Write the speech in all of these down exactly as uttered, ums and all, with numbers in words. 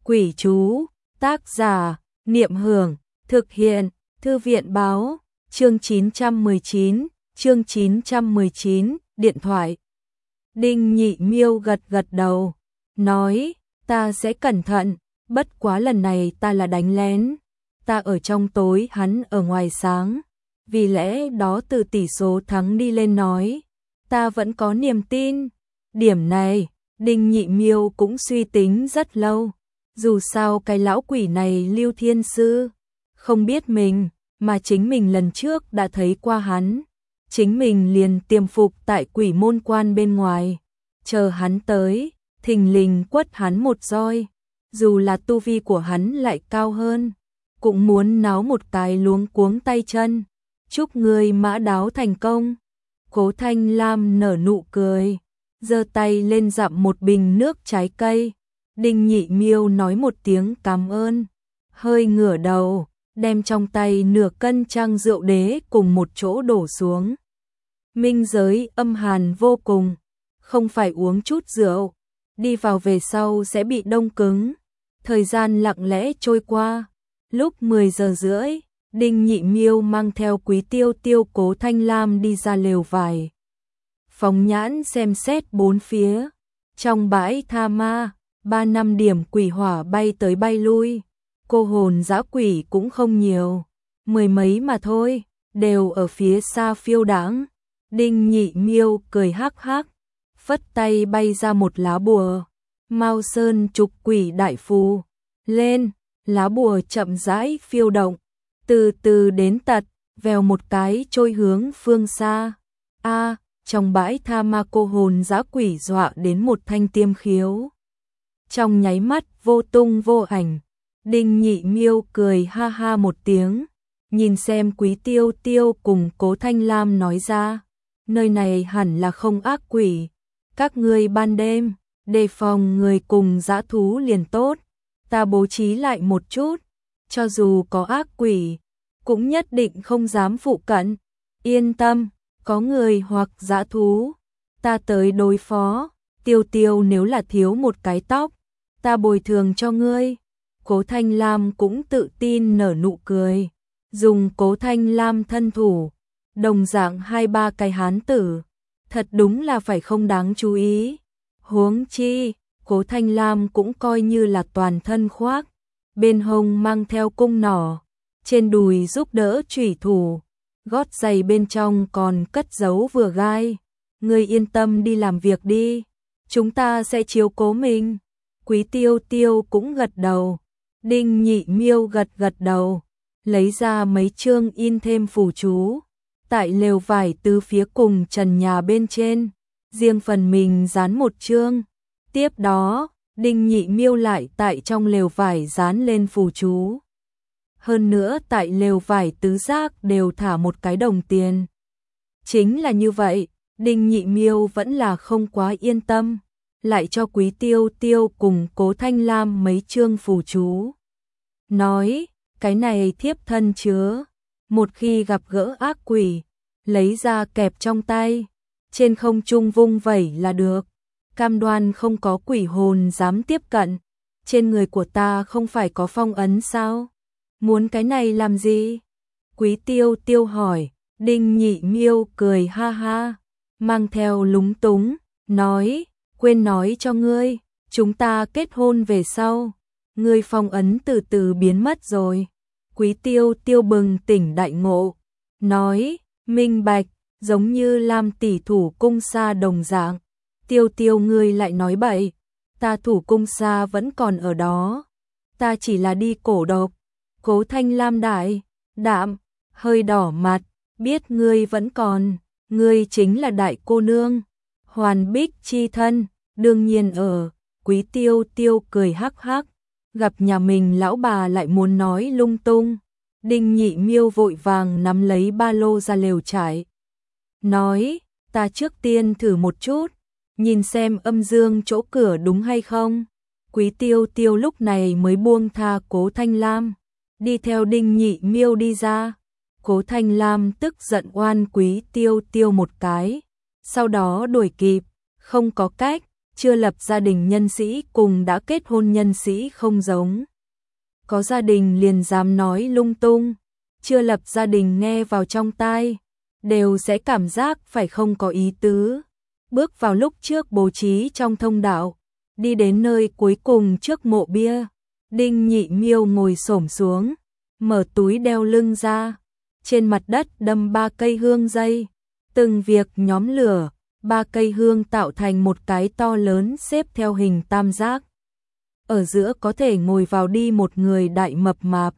Quỷ chú, tác giả, Niệm Hưởng, thực hiện, Thư viện báo, chương chín trăm mười chín, chương chín trăm mười chín, điện thoại. Đinh Nhị Miêu gật gật đầu, nói, ta sẽ cẩn thận, bất quá lần này ta là đánh lén, ta ở trong tối hắn ở ngoài sáng, vì lẽ đó từ tỷ số thắng đi lên nói, ta vẫn có niềm tin. Điểm này, Đinh Nhị Miêu cũng suy tính rất lâu, dù sao cái lão quỷ này Lưu Thiên Sư, không biết mình, mà chính mình lần trước đã thấy qua hắn, chính mình liền tiềm phục tại quỷ môn quan bên ngoài, chờ hắn tới, thình lình quất hắn một roi, dù là tu vi của hắn lại cao hơn, cũng muốn náo một cái luống cuống tay chân, chúc người mã đáo thành công. Cố Thanh Lam nở nụ cười, giơ tay lên dặm một bình nước trái cây. Đinh Nhị Miêu nói một tiếng cảm ơn, hơi ngửa đầu, đem trong tay nửa cân trang rượu đế cùng một chỗ đổ xuống. Minh giới âm hàn vô cùng, không phải uống chút rượu, đi vào về sau sẽ bị đông cứng. Thời gian lặng lẽ trôi qua, lúc mười giờ rưỡi, Đinh Nhị Miêu mang theo Quý Tiêu Tiêu Cố Thanh Lam đi ra lều vải. Phóng nhãn xem xét bốn phía, trong bãi tha ma, ba năm điểm quỷ hỏa bay tới bay lui, cô hồn dã quỷ cũng không nhiều, mười mấy mà thôi, đều ở phía xa phiêu đãng. Đinh Nhị Miêu cười hắc hắc, phất tay bay ra một lá bùa, Mao Sơn trục quỷ đại phù, lên, lá bùa chậm rãi phiêu động, từ từ đến tật, vèo một cái trôi hướng phương xa. A, trong bãi tha ma cô hồn dã quỷ dọa đến một thanh tiêm khiếu. Trong nháy mắt vô tung vô ảnh, Đinh Nhị Miêu cười ha ha một tiếng, nhìn xem Quý Tiêu Tiêu cùng Cố Thanh Lam nói ra, nơi này hẳn là không ác quỷ, các ngươi ban đêm, đề phòng người cùng dã thú liền tốt, ta bố trí lại một chút, cho dù có ác quỷ, cũng nhất định không dám phụ cận, yên tâm, có người hoặc dã thú, ta tới đối phó. Tiêu Tiêu nếu là thiếu một cái tóc, ta bồi thường cho ngươi. Cố Thanh Lam cũng tự tin nở nụ cười, dùng Cố Thanh Lam thân thủ, đồng dạng hai ba cái hán tử, thật đúng là phải không đáng chú ý. Huống chi, Cố Thanh Lam cũng coi như là toàn thân khoác, bên hông mang theo cung nỏ, trên đùi giúp đỡ chủy thủ, gót giày bên trong còn cất giấu vừa gai. Ngươi yên tâm đi làm việc đi, chúng ta sẽ chiếu cố mình. Quý Tiêu Tiêu cũng gật đầu, Đinh Nhị Miêu gật gật đầu, lấy ra mấy chương in thêm phù chú, tại lều vải từ phía cùng trần nhà bên trên, riêng phần mình dán một chương. Tiếp đó, Đinh Nhị Miêu lại tại trong lều vải dán lên phù chú. Hơn nữa tại lều vải tứ giác đều thả một cái đồng tiền. Chính là như vậy, Đinh Nhị Miêu vẫn là không quá yên tâm, lại cho Quý Tiêu Tiêu cùng Cố Thanh Lam mấy chương phù chú. Nói, cái này thiếp thân chứa, một khi gặp gỡ ác quỷ, lấy ra kẹp trong tay, trên không trung vung vẩy là được, cam đoan không có quỷ hồn dám tiếp cận. Trên người của ta không phải có phong ấn sao? Muốn cái này làm gì? Quý Tiêu Tiêu hỏi. Đinh Nhị Miêu cười ha ha, mang theo lúng túng, nói, quên nói cho ngươi, chúng ta kết hôn về sau, ngươi phong ấn từ từ biến mất rồi. Quý Tiêu Tiêu bừng tỉnh đại ngộ, nói, minh bạch, giống như Lam tỷ thủ cung xa đồng dạng. Tiêu Tiêu ngươi lại nói bậy, ta thủ cung xa vẫn còn ở đó, ta chỉ là đi cổ độc. Cố Thanh Lam đại, đạm, hơi đỏ mặt, biết ngươi vẫn còn, ngươi chính là đại cô nương, hoàn bích chi thân, đương nhiên ở. Quý Tiêu Tiêu cười hắc hắc, gặp nhà mình lão bà lại muốn nói lung tung. Đinh Nhị Miêu vội vàng nắm lấy ba lô ra lều trại, nói, ta trước tiên thử một chút, nhìn xem âm dương chỗ cửa đúng hay không. Quý Tiêu Tiêu lúc này mới buông tha Cố Thanh Lam, đi theo Đinh Nhị Miêu đi ra. Cố Thanh Lam tức giận oan Quý Tiêu Tiêu một cái, sau đó đuổi kịp, không có cách, chưa lập gia đình nhân sĩ cùng đã kết hôn nhân sĩ không giống. Có gia đình liền dám nói lung tung, chưa lập gia đình nghe vào trong tai, đều sẽ cảm giác phải không có ý tứ. Bước vào lúc trước bố trí trong thông đạo, đi đến nơi cuối cùng trước mộ bia, Đinh Nhị Miêu ngồi xổm xuống, mở túi đeo lưng ra, trên mặt đất đâm ba cây hương dây, từng việc nhóm lửa, ba cây hương tạo thành một cái to lớn xếp theo hình tam giác. Ở giữa có thể ngồi vào đi một người đại mập mạp.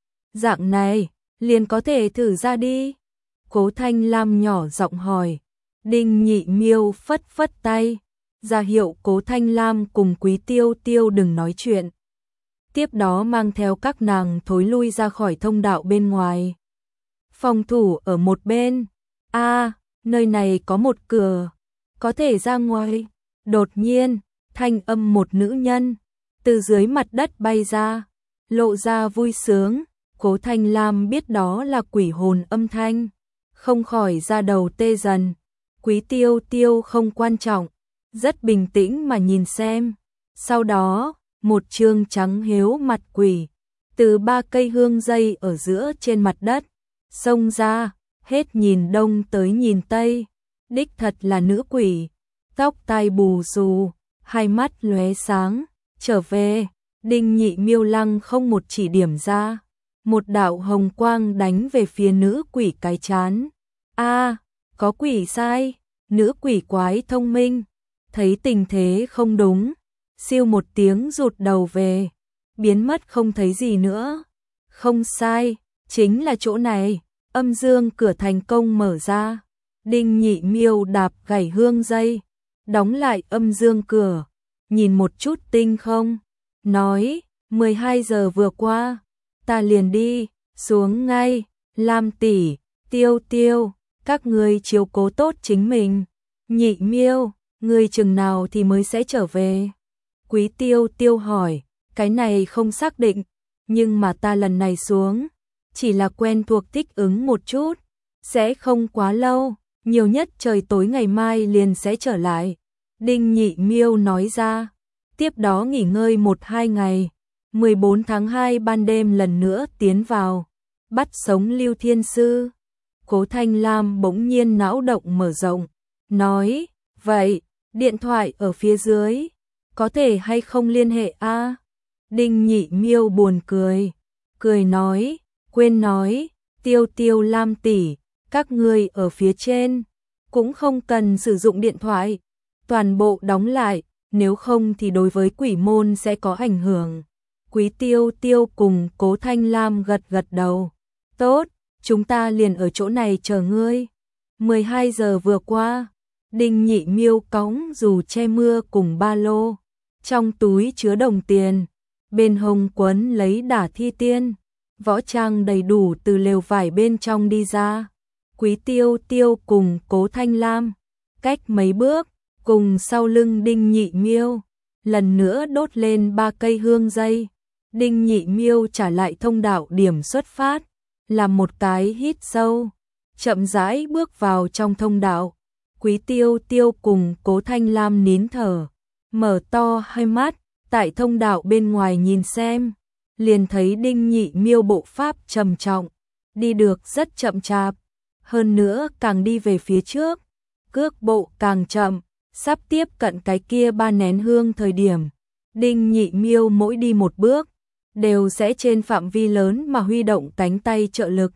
Dạng này, liền có thể thử ra đi. Cố Thanh Lam nhỏ giọng hỏi. Đinh Nhị Miêu phất phất tay, ra hiệu Cố Thanh Lam cùng Quý Tiêu Tiêu đừng nói chuyện. Tiếp đó mang theo các nàng thối lui ra khỏi thông đạo bên ngoài. Phòng thủ ở một bên. A, à, nơi này có một cửa, có thể ra ngoài. Đột nhiên, thanh âm một nữ nhân từ dưới mặt đất bay ra, lộ ra vui sướng. Cố Thanh Lam biết đó là quỷ hồn âm thanh, không khỏi ra đầu tê dần. Quý Tiêu Tiêu không quan trọng, rất bình tĩnh mà nhìn xem. Sau đó, một trương trắng hiếu mặt quỷ từ ba cây hương dây ở giữa trên mặt đất xông ra, hết nhìn đông tới nhìn tây. Đích thật là nữ quỷ, tóc tai bù xù, hai mắt lóe sáng. Trở về, Đinh Nhị Miêu lăng không một chỉ điểm ra, một đạo hồng quang đánh về phía nữ quỷ cái chán. A, à, có quỷ sai. Nữ quỷ quái thông minh, thấy tình thế không đúng, siêu một tiếng rụt đầu về, biến mất không thấy gì nữa. Không sai, chính là chỗ này. Âm dương cửa thành công mở ra. Đinh Nhị Miêu đạp gảy hương dây, đóng lại âm dương cửa, nhìn một chút tinh không, nói, mười hai giờ vừa qua, ta liền đi, xuống ngay. Lam tỷ, Tiêu Tiêu, các ngươi chiếu cố tốt chính mình. Nhị Miêu, ngươi chừng nào thì mới sẽ trở về? Quý Tiêu Tiêu hỏi. Cái này không xác định, nhưng mà ta lần này xuống, chỉ là quen thuộc thích ứng một chút, sẽ không quá lâu, nhiều nhất trời tối ngày mai liền sẽ trở lại. Đinh Nhị Miêu nói ra. Tiếp đó nghỉ ngơi một hai ngày, mười bốn tháng hai ban đêm lần nữa tiến vào, bắt sống Lưu Thiên Sư. Cố Thanh Lam bỗng nhiên não động mở rộng, nói, vậy, điện thoại ở phía dưới, có thể hay không liên hệ a? À? Đinh Nhị Miêu buồn cười, cười nói, quên nói, Tiêu Tiêu Lam tỷ, các ngươi ở phía trên, cũng không cần sử dụng điện thoại, toàn bộ đóng lại, nếu không thì đối với quỷ môn sẽ có ảnh hưởng. Quý Tiêu Tiêu cùng Cố Thanh Lam gật gật đầu, tốt, chúng ta liền ở chỗ này chờ ngươi. mười hai giờ vừa qua, Đinh Nhị Miêu cõng dù che mưa cùng ba lô, trong túi chứa đồng tiền, bên hông quấn lấy đả thi tiên, võ trang đầy đủ từ lều vải bên trong đi ra. Quý Tiêu Tiêu cùng Cố Thanh Lam, cách mấy bước, cùng sau lưng Đinh Nhị Miêu, lần nữa đốt lên ba cây hương dây. Đinh Nhị Miêu trả lại thông đạo điểm xuất phát, làm một cái hít sâu, chậm rãi bước vào trong thông đạo. Quý Tiêu Tiêu cùng Cố Thanh Lam nín thở, mở to hai mắt, tại thông đạo bên ngoài nhìn xem, liền thấy Đinh Nhị Miêu bộ pháp trầm trọng, đi được rất chậm chạp, hơn nữa càng đi về phía trước, cước bộ càng chậm, sắp tiếp cận cái kia ba nén hương thời điểm, Đinh Nhị Miêu mỗi đi một bước, đều sẽ trên phạm vi lớn mà huy động cánh tay trợ lực.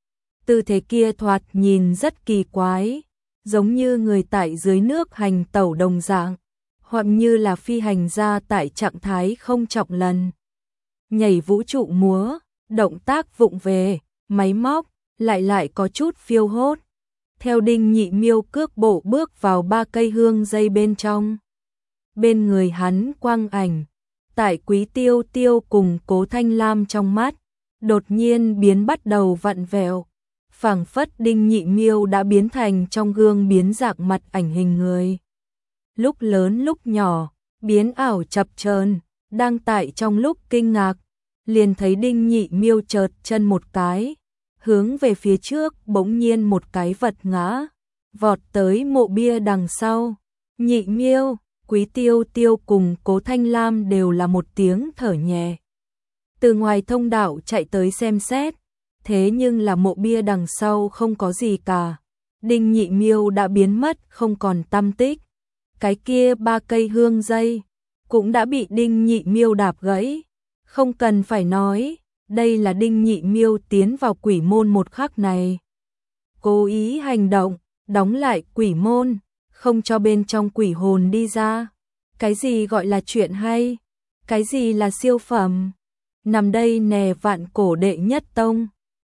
Tư thế kia thoạt nhìn rất kỳ quái, giống như người tại dưới nước hành tẩu đồng dạng, hoặc như là phi hành gia tại trạng thái không trọng lần. Nhảy vũ trụ múa, động tác vụng về, máy móc, lại lại có chút phiêu hốt. Theo Đinh Nhị Miêu cước bộ bước vào ba cây hương dây bên trong. Bên người hắn quang ảnh, tại Quý Tiêu Tiêu cùng Cố Thanh Lam trong mắt, đột nhiên biến bắt đầu vặn vẹo, phảng phất Đinh Nhị Miêu đã biến thành trong gương biến dạng mặt ảnh hình người. Lúc lớn lúc nhỏ, biến ảo chập chờn, đang tại trong lúc kinh ngạc, liền thấy Đinh Nhị Miêu chợt chân một cái, hướng về phía trước, bỗng nhiên một cái vật ngã, vọt tới mộ bia đằng sau. Nhị Miêu, Quý Tiêu Tiêu cùng Cố Thanh Lam đều là một tiếng thở nhẹ. Từ ngoài thông đạo chạy tới xem xét, thế nhưng là mộ bia đằng sau không có gì cả. Đinh Nhị Miêu đã biến mất không còn tăm tích. Cái kia ba cây hương dây cũng đã bị Đinh Nhị Miêu đạp gãy. Không cần phải nói, đây là Đinh Nhị Miêu tiến vào quỷ môn một khắc này. Cố ý hành động, đóng lại quỷ môn, không cho bên trong quỷ hồn đi ra. Cái gì gọi là chuyện hay? Cái gì là siêu phẩm? Nằm đây nè vạn cổ đệ nhất tông.